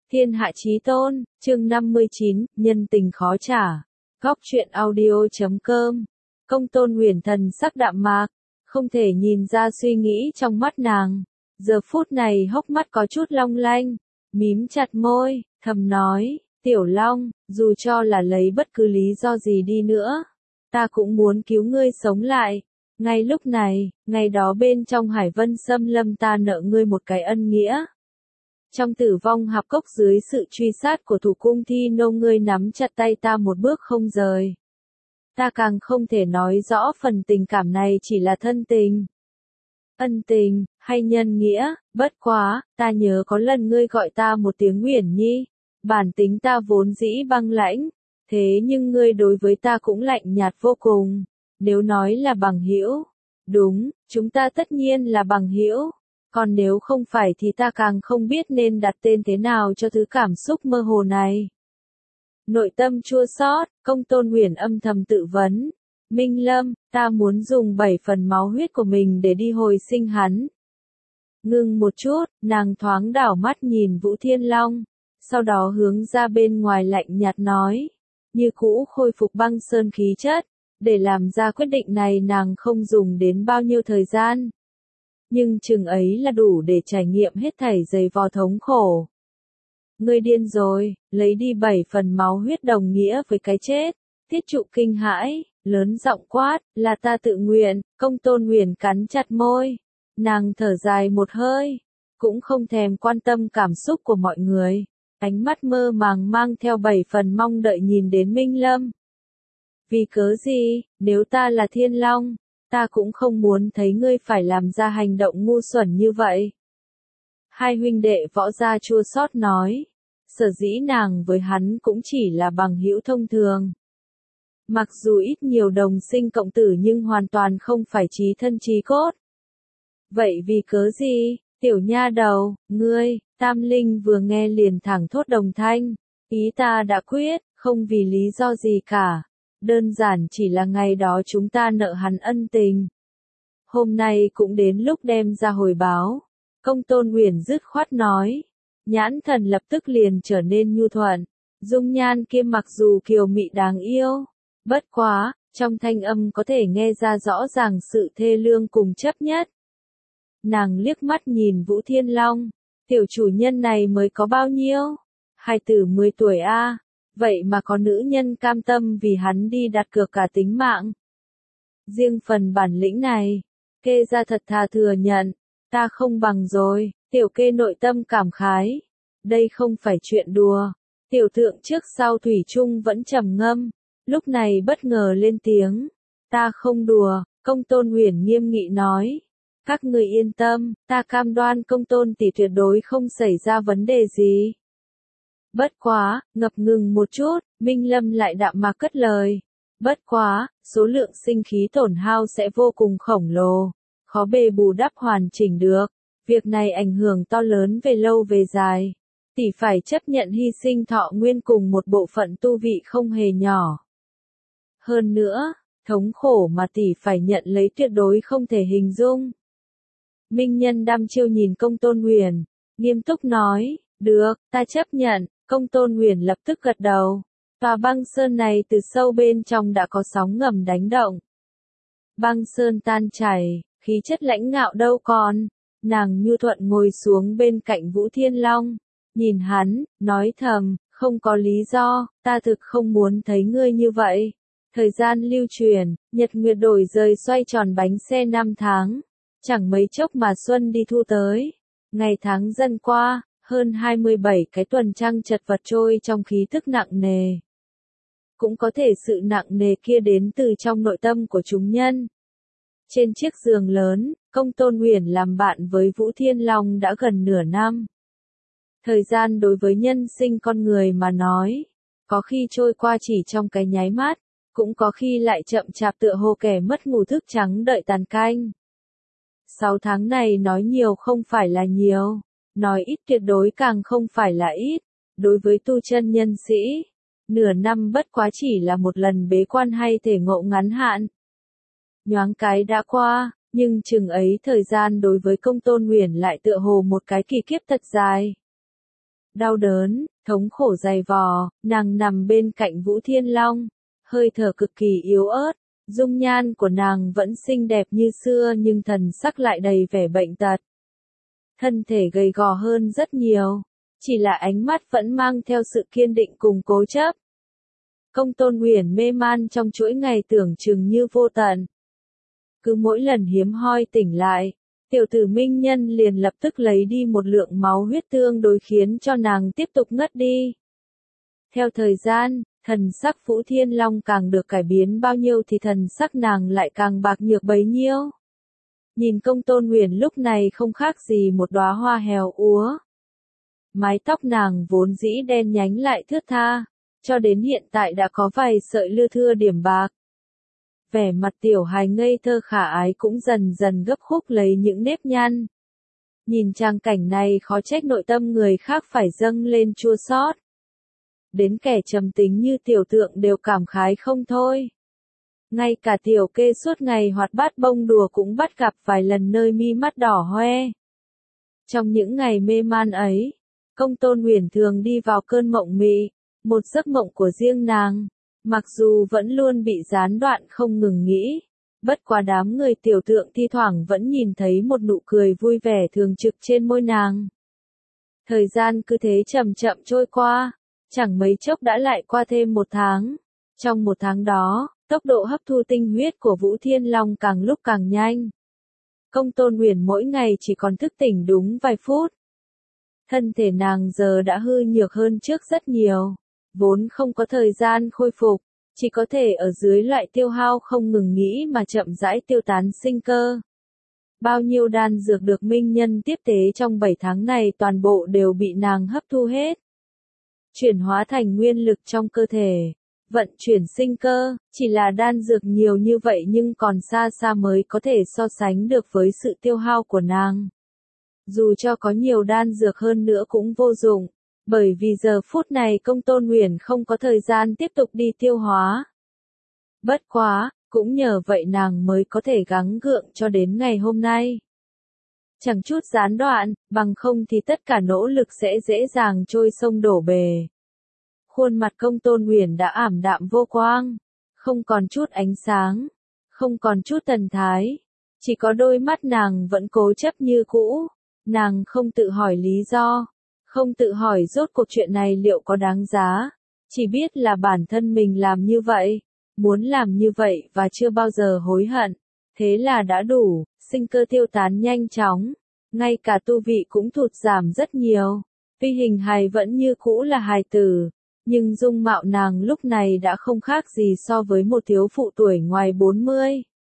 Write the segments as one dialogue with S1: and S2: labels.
S1: Thiên hạ chí tôn, chương 59, nhân tình khó trả. Góc truyện audio.com. Công Tôn Huyền thần sắc đạm mạc, không thể nhìn ra suy nghĩ trong mắt nàng. Giờ phút này hốc mắt có chút long lanh, mím chặt môi, thầm nói, Tiểu Long, dù cho là lấy bất cứ lý do gì đi nữa, ta cũng muốn cứu ngươi sống lại. Ngay lúc này, ngày đó bên trong Hải Vân Xâm Lâm ta nợ ngươi một cái ân nghĩa. Trong Tử Vong Hạp Cốc dưới sự truy sát của Thủ Cung Thi Nô ngươi nắm chặt tay ta một bước không rời. Ta càng không thể nói rõ phần tình cảm này chỉ là thân tình, ân tình, hay nhân nghĩa, bất quá, ta nhớ có lần ngươi gọi ta một tiếng Uyển Nhi, bản tính ta vốn dĩ băng lãnh, thế nhưng ngươi đối với ta cũng lạnh nhạt vô cùng, nếu nói là bằng hữu, đúng, chúng ta tất nhiên là bằng hữu. Còn nếu không phải thì ta càng không biết nên đặt tên thế nào cho thứ cảm xúc mơ hồ này. Nội tâm chua xót, Công Tôn Huyền âm thầm tự vấn. Minh Lâm, ta muốn dùng 7 phần máu huyết của mình để đi hồi sinh hắn. Ngừng một chút, nàng thoáng đảo mắt nhìn Vũ Thiên Long, sau đó hướng ra bên ngoài lạnh nhạt nói. Như cũ khôi phục băng sơn khí chất, để làm ra quyết định này nàng không dùng đến bao nhiêu thời gian. Nhưng chừng ấy là đủ để trải nghiệm hết thảy dày vò thống khổ. Ngươi điên rồi, lấy đi 7 phần máu huyết đồng nghĩa với cái chết. Tiết Trụ kinh hãi, lớn giọng quát, là ta tự nguyện. Công Tôn Huyền cắn chặt môi, nàng thở dài một hơi, cũng không thèm quan tâm cảm xúc của mọi người. Ánh mắt mơ màng mang theo 7 phần mong đợi nhìn đến Minh Lâm. Vì cớ gì, nếu ta là Thiên Long, ta cũng không muốn thấy ngươi phải làm ra hành động ngu xuẩn như vậy. Hai huynh đệ Võ Gia chua xót nói, sở dĩ nàng với hắn cũng chỉ là bằng hữu thông thường. Mặc dù ít nhiều đồng sinh cộng tử nhưng hoàn toàn không phải chí thân chí cốt. Vậy vì cớ gì, tiểu nha đầu, ngươi, Tam Linh vừa nghe liền thẳng thốt đồng thanh, ý ta đã quyết, không vì lý do gì cả. Đơn giản chỉ là ngày đó chúng ta nợ hắn ân tình. Hôm nay cũng đến lúc đem ra hồi báo. Công Tôn Huyền dứt khoát nói. Nhãn thần lập tức liền trở nên nhu thuận. Dung nhan kia mặc dù kiều mị đáng yêu. Bất quá, trong thanh âm có thể nghe ra rõ ràng sự thê lương cùng chấp nhất. Nàng liếc mắt nhìn Vũ Thiên Long. Tiểu chủ nhân này mới có bao nhiêu? Hài tử 10 tuổi a. Vậy mà có nữ nhân cam tâm vì hắn đi đặt cược cả tính mạng. Riêng phần bản lĩnh này, kê ra thật thà thừa nhận, ta không bằng rồi, tiểu kê nội tâm cảm khái. Đây không phải chuyện đùa, tiểu thượng trước sau thủy chung vẫn trầm ngâm, lúc này bất ngờ lên tiếng. Ta không đùa, Công Tôn Huyền nghiêm nghị nói. Các người yên tâm, ta cam đoan Công Tôn tỷ tuyệt đối không xảy ra vấn đề gì. Bất quá, ngập ngừng một chút, Minh Lâm lại đạm mạc cất lời. Bất quá, số lượng sinh khí tổn hao sẽ vô cùng khổng lồ, khó bề bù đắp hoàn chỉnh được. Việc này ảnh hưởng to lớn về lâu về dài. Tỷ phải chấp nhận hy sinh thọ nguyên cùng một bộ phận tu vị không hề nhỏ. Hơn nữa, thống khổ mà tỷ phải nhận lấy tuyệt đối không thể hình dung. Minh Nhân đăm chiêu nhìn Công Tôn Huyền, nghiêm túc nói, được, ta chấp nhận. Công Tôn Huyền lập tức gật đầu. Tòa băng sơn này từ sâu bên trong đã có sóng ngầm đánh động. Băng sơn tan chảy, khí chất lãnh ngạo đâu còn. Nàng nhu thuận ngồi xuống bên cạnh Vũ Thiên Long. Nhìn hắn, nói thầm, không có lý do, ta thực không muốn thấy ngươi như vậy. Thời gian lưu truyền, nhật nguyệt đổi rời xoay tròn bánh xe 5 tháng. Chẳng mấy chốc mà xuân đi thu tới. Ngày tháng dần qua. Hơn 27 cái tuần trăng chật vật trôi trong khí thức nặng nề. Cũng có thể sự nặng nề kia đến từ trong nội tâm của chúng nhân. Trên chiếc giường lớn, Công Tôn Huyền làm bạn với Vũ Thiên Long đã gần nửa năm. Thời gian đối với nhân sinh con người mà nói, có khi trôi qua chỉ trong cái nháy mắt, cũng có khi lại chậm chạp tựa hồ kẻ mất ngủ thức trắng đợi tàn canh. 6 tháng này nói nhiều không phải là nhiều. Nói ít tuyệt đối càng không phải là ít, đối với tu chân nhân sĩ, nửa năm bất quá chỉ là một lần bế quan hay thể ngộ ngắn hạn. Nhoáng cái đã qua, nhưng chừng ấy thời gian đối với Công Tôn Huyền lại tựa hồ một cái kỳ kiếp thật dài. Đau đớn, thống khổ dày vò, nàng nằm bên cạnh Vũ Thiên Long, hơi thở cực kỳ yếu ớt, dung nhan của nàng vẫn xinh đẹp như xưa nhưng thần sắc lại đầy vẻ bệnh tật. Thân thể gầy gò hơn rất nhiều, chỉ là ánh mắt vẫn mang theo sự kiên định cùng cố chấp. Công Tôn Huyền mê man trong chuỗi ngày tưởng chừng như vô tận. Cứ mỗi lần hiếm hoi tỉnh lại, tiểu tử Minh Nhân liền lập tức lấy đi một lượng máu huyết tương đối khiến cho nàng tiếp tục ngất đi. Theo thời gian, thần sắc Vũ Thiên Long càng được cải biến bao nhiêu thì thần sắc nàng lại càng bạc nhược bấy nhiêu. Nhìn Công Tôn Huyền lúc này không khác gì một đóa hoa hèo úa. Mái tóc nàng vốn dĩ đen nhánh lại thướt tha, cho đến hiện tại đã có vài sợi lưa thưa điểm bạc. Vẻ mặt tiểu hài ngây thơ khả ái cũng dần dần gấp khúc lấy những nếp nhăn. Nhìn trang cảnh này khó trách nội tâm người khác phải dâng lên chua xót. Đến kẻ trầm tính như tiểu tượng đều cảm khái không thôi. Ngay cả tiểu kê suốt ngày hoạt bát bông đùa cũng bắt gặp vài lần nơi mi mắt đỏ hoe. Trong những ngày mê man ấy, Công Tôn Huyền thường đi vào cơn mộng mị, một giấc mộng của riêng nàng, mặc dù vẫn luôn bị gián đoạn không ngừng nghĩ. Bất quá đám người tiểu tượng thi thoảng vẫn nhìn thấy một nụ cười vui vẻ thường trực trên môi nàng. Thời gian cứ thế chậm chậm trôi qua, chẳng mấy chốc đã lại qua thêm một tháng. Trong một tháng đó, tốc độ hấp thu tinh huyết của Vũ Thiên Long càng lúc càng nhanh. Công Tôn Huyền mỗi ngày chỉ còn thức tỉnh đúng vài phút. Thân thể nàng giờ đã hư nhược hơn trước rất nhiều, vốn không có thời gian khôi phục, chỉ có thể ở dưới loại tiêu hao không ngừng nghĩ mà chậm rãi tiêu tán sinh cơ. Bao nhiêu đan dược được Minh Nhân tiếp tế trong 7 tháng này toàn bộ đều bị nàng hấp thu hết. Chuyển hóa thành nguyên lực trong cơ thể, vận chuyển sinh cơ, chỉ là đan dược nhiều như vậy nhưng còn xa xa mới có thể so sánh được với sự tiêu hao của nàng. Dù cho có nhiều đan dược hơn nữa cũng vô dụng, bởi vì giờ phút này Công Tôn Huyền không có thời gian tiếp tục đi tiêu hóa. Bất quá, cũng nhờ vậy nàng mới có thể gắng gượng cho đến ngày hôm nay. Chẳng chút gián đoạn, bằng không thì tất cả nỗ lực sẽ dễ dàng trôi sông đổ bể. Khuôn mặt Công Tôn Huyền đã ảm đạm vô quang, không còn chút ánh sáng, không còn chút thần thái, chỉ có đôi mắt nàng vẫn cố chấp như cũ. Nàng không tự hỏi lý do, không tự hỏi rốt cuộc chuyện này liệu có đáng giá, chỉ biết là bản thân mình làm như vậy, muốn làm như vậy và chưa bao giờ hối hận, thế là đã đủ, sinh cơ tiêu tán nhanh chóng, ngay cả tu vị cũng thụt giảm rất nhiều, tuy hình hài vẫn như cũ là hài tử, nhưng dung mạo nàng lúc này đã không khác gì so với một thiếu phụ tuổi ngoài 40.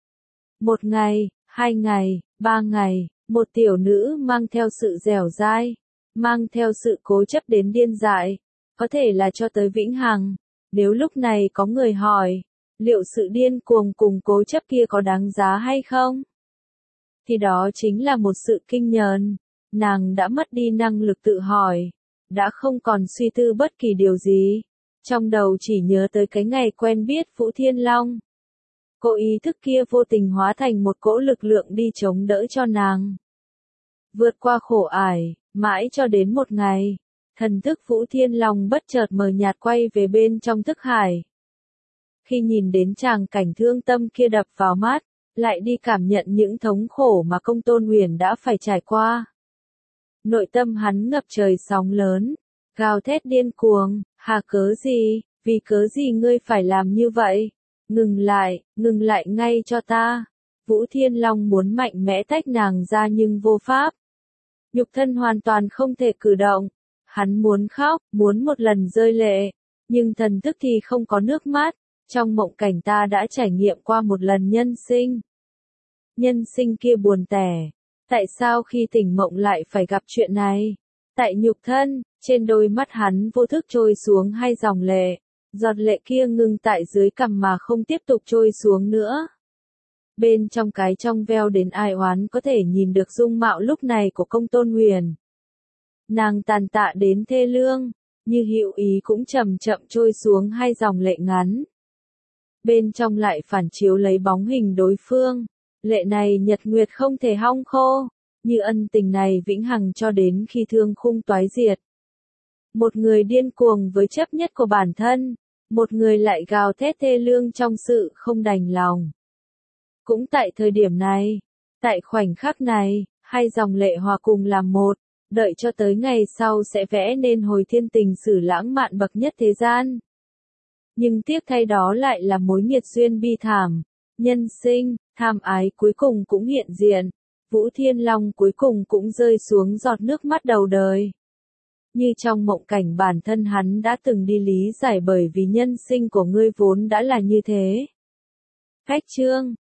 S1: Một ngày, 2 ngày, 3 ngày. Một tiểu nữ mang theo sự dẻo dai, mang theo sự cố chấp đến điên dại, có thể là cho tới vĩnh hằng. Nếu lúc này có người hỏi, liệu sự điên cuồng cùng cố chấp kia có đáng giá hay không? Thì đó chính là một sự kinh nhờn. Nàng đã mất đi năng lực tự hỏi, đã không còn suy tư bất kỳ điều gì. Trong đầu chỉ nhớ tới cái ngày quen biết Vũ Thiên Long. Cô ý thức kia vô tình hóa thành một cỗ lực lượng đi chống đỡ cho nàng. Vượt qua khổ ải, mãi cho đến một ngày, thần thức Vũ Thiên Long bất chợt mờ nhạt quay về bên trong thức hải. Khi nhìn đến tràng cảnh thương tâm kia đập vào mắt, lại đi cảm nhận những thống khổ mà Công Tôn Huyền đã phải trải qua. Nội tâm hắn ngập trời sóng lớn, gào thét điên cuồng, hà cớ gì, vì cớ gì ngươi phải làm như vậy? Ngừng lại ngay cho ta. Vũ Thiên Long muốn mạnh mẽ tách nàng ra nhưng vô pháp. Nhục thân hoàn toàn không thể cử động. Hắn muốn khóc, muốn một lần rơi lệ, nhưng thần thức thì không có nước mắt. Trong mộng cảnh ta đã trải nghiệm qua một lần nhân sinh. Nhân sinh kia buồn tẻ. Tại sao khi tỉnh mộng lại phải gặp chuyện này? Tại nhục thân, trên đôi mắt hắn vô thức trôi xuống 2 dòng lệ. Giọt lệ kia ngừng tại dưới cằm mà không tiếp tục trôi xuống nữa. Bên trong cái trong veo đến ai oán có thể nhìn được dung mạo lúc này của Công Tôn Huyền. Nàng tàn tạ đến thê lương, như hữu ý cũng chậm chậm trôi xuống 2 dòng lệ ngắn. Bên trong lại phản chiếu lấy bóng hình đối phương, lệ này nhật nguyệt không thể hong khô, như ân tình này vĩnh hằng cho đến khi thương khung toái diệt. Một người điên cuồng với chấp nhất của bản thân, một người lại gào thét thê lương trong sự không đành lòng. Cũng tại thời điểm này, tại khoảnh khắc này, hai dòng lệ hòa cùng làm một, đợi cho tới ngày sau sẽ vẽ nên hồi thiên tình sử lãng mạn bậc nhất thế gian. Nhưng tiếc thay đó lại là mối nghiệt duyên bi thảm, nhân sinh, tham ái cuối cùng cũng hiện diện, Vũ Thiên Long cuối cùng cũng rơi xuống giọt nước mắt đầu đời. Như trong mộng cảnh bản thân hắn đã từng đi lý giải bởi vì nhân sinh của ngươi vốn đã là như thế. Khách chương